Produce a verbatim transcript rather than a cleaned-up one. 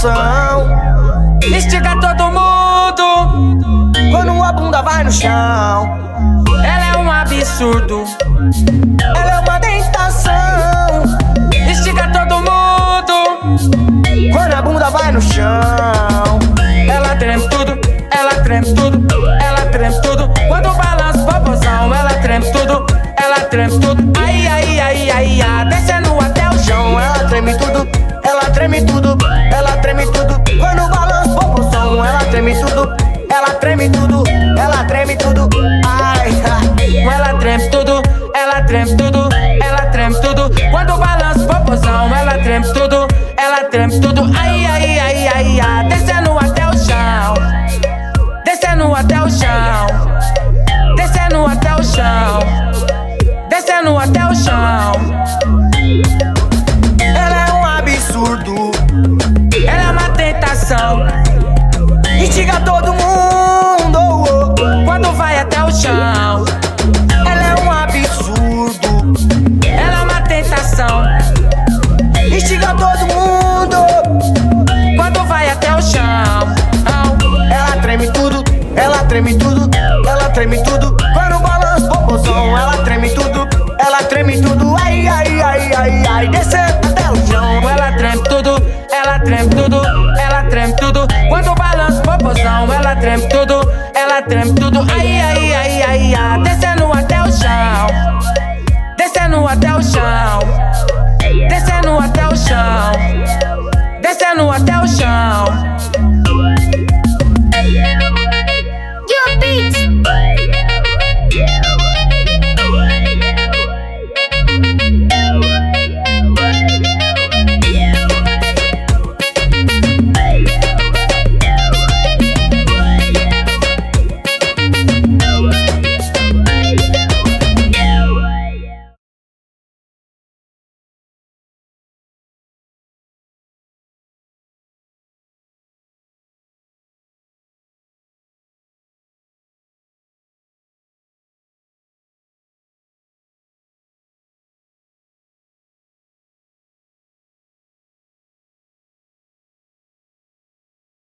popozão. Estica todo mundo Quando a bunda vai no chão, ela é um absurdo. ela é uma tentação. Estica todo mundo Quando a bunda vai no chão, ela treme tudo, ela treme tudo, ela treme tudo. Quando balança o popozão, ela treme tudo, ela treme tudo. Ai, ai, ai, ai, ai, descendo até o chão. ela treme tudo, ela treme tudo, ela treme tudo. Quando balança o popozão, ela treme tudo, ela treme tudo, ela treme tudo. Ai, ai. Ela treme tudo, ela treme tudo, ela treme tudo. Quando balança o popozão, ela treme tudo, ela treme tudo. Ai, ai, ai, ai, ai, descendo até o chão, descendo até o chão, descendo até o chão, descendo até o chão. Ela é um absurdo, Ela é uma tentação instiga todo mundo. Oh, oh. quando vai até o chão. Ela é um absurdo, Ela é uma tentação instiga todo mundo. quando vai até o chão. Ela treme tudo, ela treme tudo, ela treme tudo. Quando balança o popozão, ela treme tudo, ela treme tudo. Ai, ai, ai, ai, ai, descendo até o chão. Ela treme tudo, ela treme tudo, ela treme tudo. Quando balança o popozão, ela treme tudo, ela treme tudo. Ai, ai, ai, ai, ai, descendo até o chão, descendo até o chão, descendo até o chão, descendo até o chão.